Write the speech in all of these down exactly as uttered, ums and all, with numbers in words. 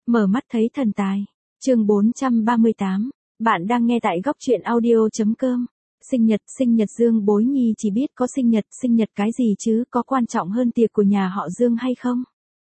Mở mắt thấy thần tài. Chương bốn trăm ba mươi tám. Bạn đang nghe tại góc truyện audio chấm com. Sinh nhật, sinh nhật Dương Bối Nhi chỉ biết có sinh nhật, sinh nhật cái gì chứ, có quan trọng hơn tiệc của nhà họ Dương hay không?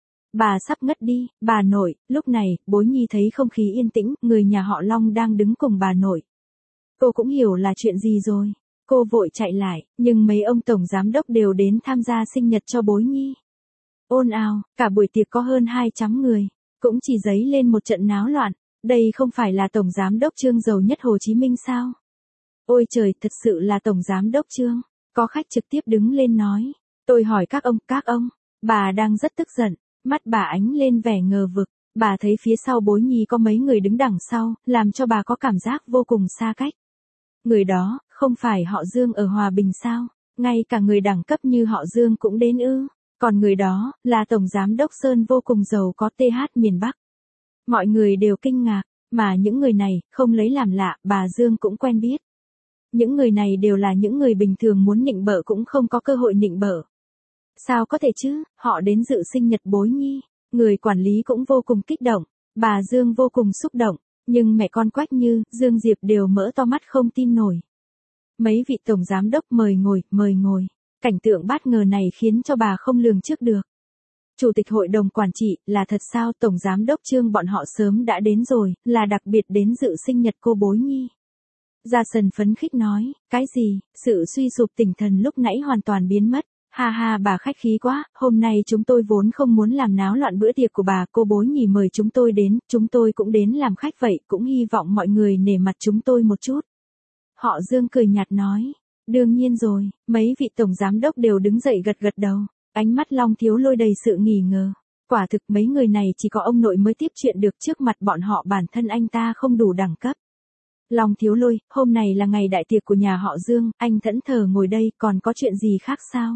Bà sắp ngất đi, bà nội. Lúc này, Bối Nhi thấy không khí yên tĩnh, người nhà họ Long đang đứng cùng bà nội. Cô cũng hiểu là chuyện gì rồi. Cô vội chạy lại, nhưng mấy ông tổng giám đốc đều đến tham gia sinh nhật cho Bối Nhi. Ồn ào, cả buổi tiệc có hơn hai trăm người, cũng chỉ dấy lên một trận náo loạn. Đây không phải là tổng giám đốc Trương giàu nhất Hồ Chí Minh sao? Ôi trời, thật sự là tổng giám đốc Trương. Có khách trực tiếp đứng lên nói. Tôi hỏi các ông, các ông. Bà đang rất tức giận, mắt bà ánh lên vẻ ngờ vực. Bà thấy phía sau Bối Nhi có mấy người đứng đằng sau, làm cho bà có cảm giác vô cùng xa cách. Người đó, không phải họ Dương ở Hòa Bình sao? Ngay cả người đẳng cấp như họ Dương cũng đến ư? Còn người đó, là Tổng Giám đốc Sơn vô cùng giàu có tê hát miền Bắc. Mọi người đều kinh ngạc, mà những người này, không lấy làm lạ, bà Dương cũng quen biết. Những người này đều là những người bình thường muốn nịnh bợ cũng không có cơ hội nịnh bợ. Sao có thể chứ, họ đến dự sinh nhật Bối Nhi, người quản lý cũng vô cùng kích động, bà Dương vô cùng xúc động, nhưng mẹ con Quách Như, Dương Diệp đều mở to mắt không tin nổi. Mấy vị tổng giám đốc mời ngồi, mời ngồi. Cảnh tượng bất ngờ này khiến cho bà không lường trước được. Chủ tịch hội đồng quản trị, là thật sao tổng giám đốc Trương bọn họ sớm đã đến rồi, là đặc biệt đến dự sinh nhật cô Bối Nhi. Gia Sần phấn khích nói, cái gì, sự suy sụp tinh thần lúc nãy hoàn toàn biến mất. Ha ha, bà khách khí quá, hôm nay chúng tôi vốn không muốn làm náo loạn bữa tiệc của bà, cô Bối Nhi mời chúng tôi đến, chúng tôi cũng đến làm khách vậy, cũng hy vọng mọi người nể mặt chúng tôi một chút. Họ Dương cười nhạt nói, đương nhiên rồi, mấy vị tổng giám đốc đều đứng dậy gật gật đầu, ánh mắt Long Thiếu Lôi đầy sự nghi ngờ. Quả thực mấy người này chỉ có ông nội mới tiếp chuyện được, trước mặt bọn họ bản thân anh ta không đủ đẳng cấp. Long Thiếu Lôi, hôm nay là ngày đại tiệc của nhà họ Dương, anh thẫn thờ ngồi đây, còn có chuyện gì khác sao?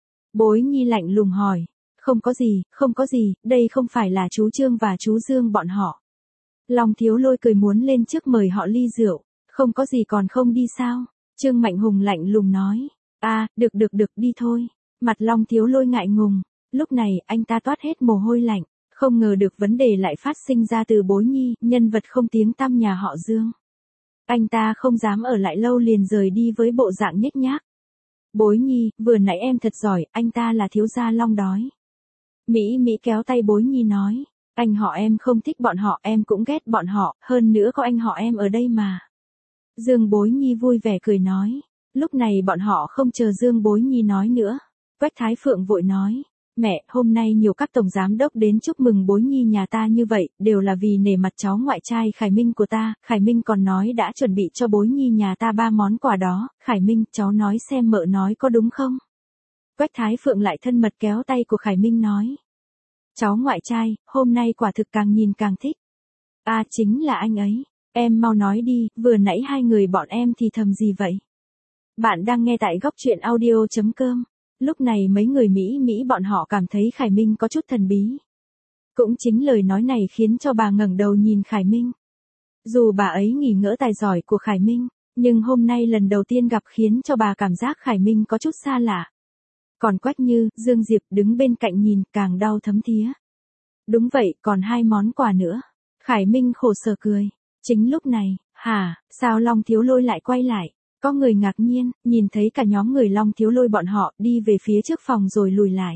Bối Nhi lạnh lùng hỏi. Không có gì, không có gì, đây không phải là chú Trương và chú Dương bọn họ. Long Thiếu Lôi cười muốn lên trước mời họ ly rượu. Không có gì còn không đi sao? Trương Mạnh Hùng lạnh lùng nói. À, được được được, đi thôi. Mặt Long Thiếu Lôi ngại ngùng. Lúc này, anh ta toát hết mồ hôi lạnh. Không ngờ được vấn đề lại phát sinh ra từ Bối Nhi, nhân vật không tiếng tăm nhà họ Dương. Anh ta không dám ở lại lâu liền rời đi với bộ dạng nhếch nhác. Bối Nhi, vừa nãy em thật giỏi, anh ta là thiếu gia Long đói. Mỹ Mỹ kéo tay Bối Nhi nói. Anh họ em không thích bọn họ, em cũng ghét bọn họ, hơn nữa có anh họ em ở đây mà. Dương Bối Nhi vui vẻ cười nói. Lúc này bọn họ không chờ Dương Bối Nhi nói nữa. Quách Thái Phượng vội nói. Mẹ, hôm nay nhiều các tổng giám đốc đến chúc mừng Bối Nhi nhà ta như vậy, đều là vì nể mặt cháu ngoại trai Khải Minh của ta. Khải Minh còn nói đã chuẩn bị cho Bối Nhi nhà ta ba món quà đó. Khải Minh, cháu nói xem mợ nói có đúng không? Quách Thái Phượng lại thân mật kéo tay của Khải Minh nói. Cháu ngoại trai, hôm nay quả thực càng nhìn càng thích. À, chính là anh ấy. Em mau nói đi, vừa nãy hai người bọn em thì thầm gì vậy? Bạn đang nghe tại góc truyện audio chấm com. Lúc này mấy người Mỹ Mỹ bọn họ cảm thấy Khải Minh có chút thần bí. Cũng chính lời nói này khiến cho bà ngẩng đầu nhìn Khải Minh. Dù bà ấy nghỉ ngỡ tài giỏi của Khải Minh, nhưng hôm nay lần đầu tiên gặp khiến cho bà cảm giác Khải Minh có chút xa lạ. Còn Quách Như, Dương Diệp đứng bên cạnh nhìn càng đau thấm thía. Đúng vậy, còn hai món quà nữa. Khải Minh khổ sở cười. Chính lúc này, hả, sao Long Thiếu Lôi lại quay lại? Có người ngạc nhiên, nhìn thấy cả nhóm người Long Thiếu Lôi bọn họ đi về phía trước phòng rồi lùi lại.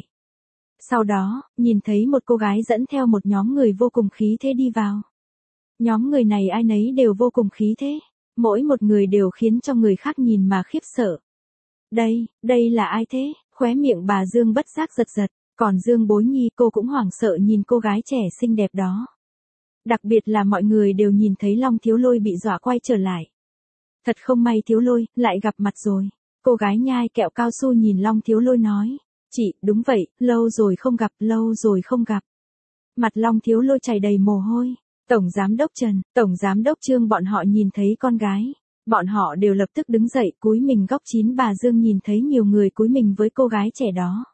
Sau đó, nhìn thấy một cô gái dẫn theo một nhóm người vô cùng khí thế đi vào. Nhóm người này ai nấy đều vô cùng khí thế, mỗi một người đều khiến cho người khác nhìn mà khiếp sợ. Đây, đây là ai thế? Khóe miệng bà Dương bất giác giật giật, còn Dương Bối Nhi cô cũng hoảng sợ nhìn cô gái trẻ xinh đẹp đó. Đặc biệt là mọi người đều nhìn thấy Long Thiếu Lôi bị dọa quay trở lại. Thật không may Thiếu Lôi, lại gặp mặt rồi. Cô gái nhai kẹo cao su nhìn Long Thiếu Lôi nói. Chị, đúng vậy, lâu rồi không gặp, lâu rồi không gặp. Mặt Long Thiếu Lôi chảy đầy mồ hôi. Tổng Giám đốc Trần, Tổng Giám đốc Trương bọn họ nhìn thấy con gái. Bọn họ đều lập tức đứng dậy cúi mình góc chín. Bà Dương nhìn thấy nhiều người cúi mình với cô gái trẻ đó.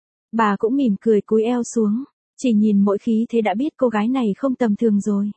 Bà cũng mỉm cười cúi eo xuống. Chỉ nhìn mỗi khí thế đã biết cô gái này không tầm thường rồi.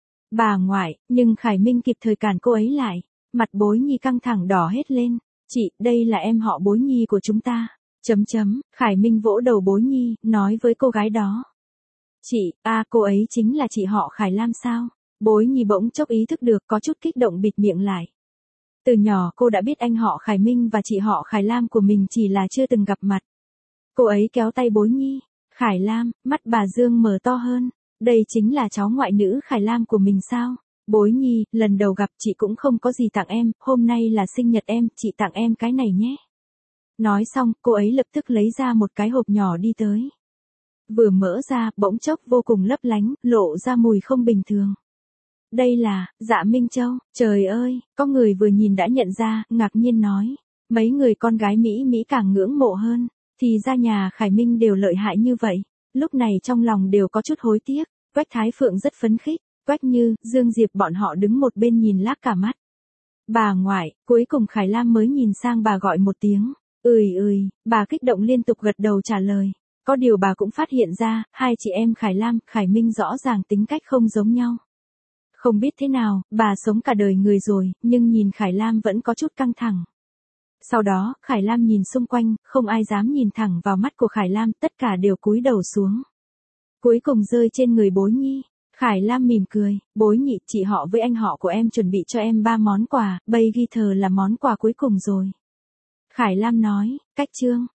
Bà ngoại, nhưng Khải Minh kịp thời cản cô ấy lại. Mặt Bối Nhi căng thẳng đỏ hết lên. Chị, đây là em họ Bối Nhi của chúng ta. Chấm chấm, Khải Minh vỗ đầu Bối Nhi, nói với cô gái đó. Chị, a cô ấy chính là chị họ Khải Lam sao? Bối Nhi bỗng chốc ý thức được có chút kích động bịt miệng lại. Từ nhỏ cô đã biết anh họ Khải Minh và chị họ Khải Lam của mình chỉ là chưa từng gặp mặt. Cô ấy kéo tay Bối Nhi. Khải Lam, mắt bà Dương mở to hơn. Đây chính là cháu ngoại nữ Khải Lam của mình sao? Bối Nhi, lần đầu gặp chị cũng không có gì tặng em, hôm nay là sinh nhật em, chị tặng em cái này nhé. Nói xong, cô ấy lập tức lấy ra một cái hộp nhỏ đi tới. Vừa mở ra, bỗng chốc vô cùng lấp lánh, lộ ra mùi không bình thường. Đây là, Dạ Minh Châu, trời ơi, có người vừa nhìn đã nhận ra, ngạc nhiên nói. Mấy người con gái Mỹ Mỹ càng ngưỡng mộ hơn, thì ra nhà Khải Minh đều lợi hại như vậy. Lúc này trong lòng đều có chút hối tiếc, Quách Thái Phượng rất phấn khích, Quách Như, Dương Diệp bọn họ đứng một bên nhìn lác cả mắt. Bà ngoại, cuối cùng Khải Lam mới nhìn sang bà gọi một tiếng. Ừi ừi, bà kích động liên tục gật đầu trả lời. Có điều bà cũng phát hiện ra, hai chị em Khải Lam, Khải Minh rõ ràng tính cách không giống nhau. Không biết thế nào, bà sống cả đời người rồi, nhưng nhìn Khải Lam vẫn có chút căng thẳng. Sau đó, Khải Lam nhìn xung quanh, không ai dám nhìn thẳng vào mắt của Khải Lam, tất cả đều cúi đầu xuống. Cuối cùng rơi trên người Bối Nhi. Khải Lam mỉm cười, Bối Nhị, chị họ với anh họ của em chuẩn bị cho em ba món quà, Bay Guitar là món quà cuối cùng rồi. Khải Lam nói, cách chương.